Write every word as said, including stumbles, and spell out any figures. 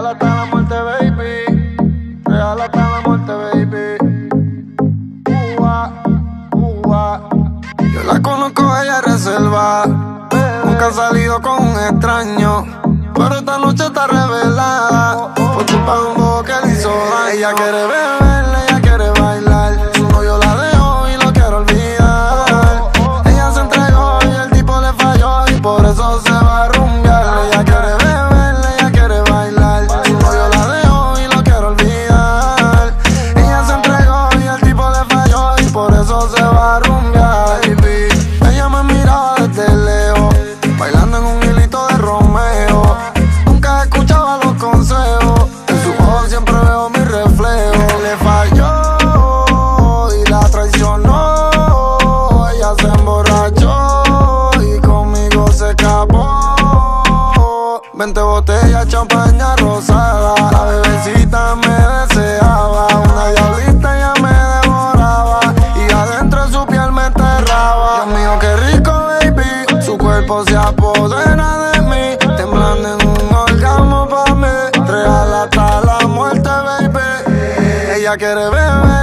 hasta la muerte, baby. Real hasta la muerte, baby. Ua, ua. Yo la conozco, ella es reserva. Nunca ha salido con un extraño, pero esta noche está revelada por culpa de un bobo que le hizo daño. Ella quiere beber, ella quiere bailar. Su novio la dejó y lo quiere olvidar. Ella se entregó y el tipo le falló y por eso se va a rumbear. Ella quiere beber, ella quiere bailar. Su novio la dejó y lo quiere olvidar. Ella se entregó y el tipo le falló y por eso se va a rumbear. Baby, ella me miraba desde lejos, bailando en un hilito de Romeo. Nunca escuchaba los consejos, en su ojos siempre veo mi reflejo. Le falló y la traicionó. Ella se emborrachó y conmigo se escapó. Veinte botellas, champaña rosada. La bebecita me deseaba. Una diablita ya me devoraba y adentro de su piel me enterraba. Dios mío, qué rico, baby. Su cuerpo se apodera de mí, temblando en un orgasmo pa' mí. Real hasta la muerte, baby. Ella quiere beber,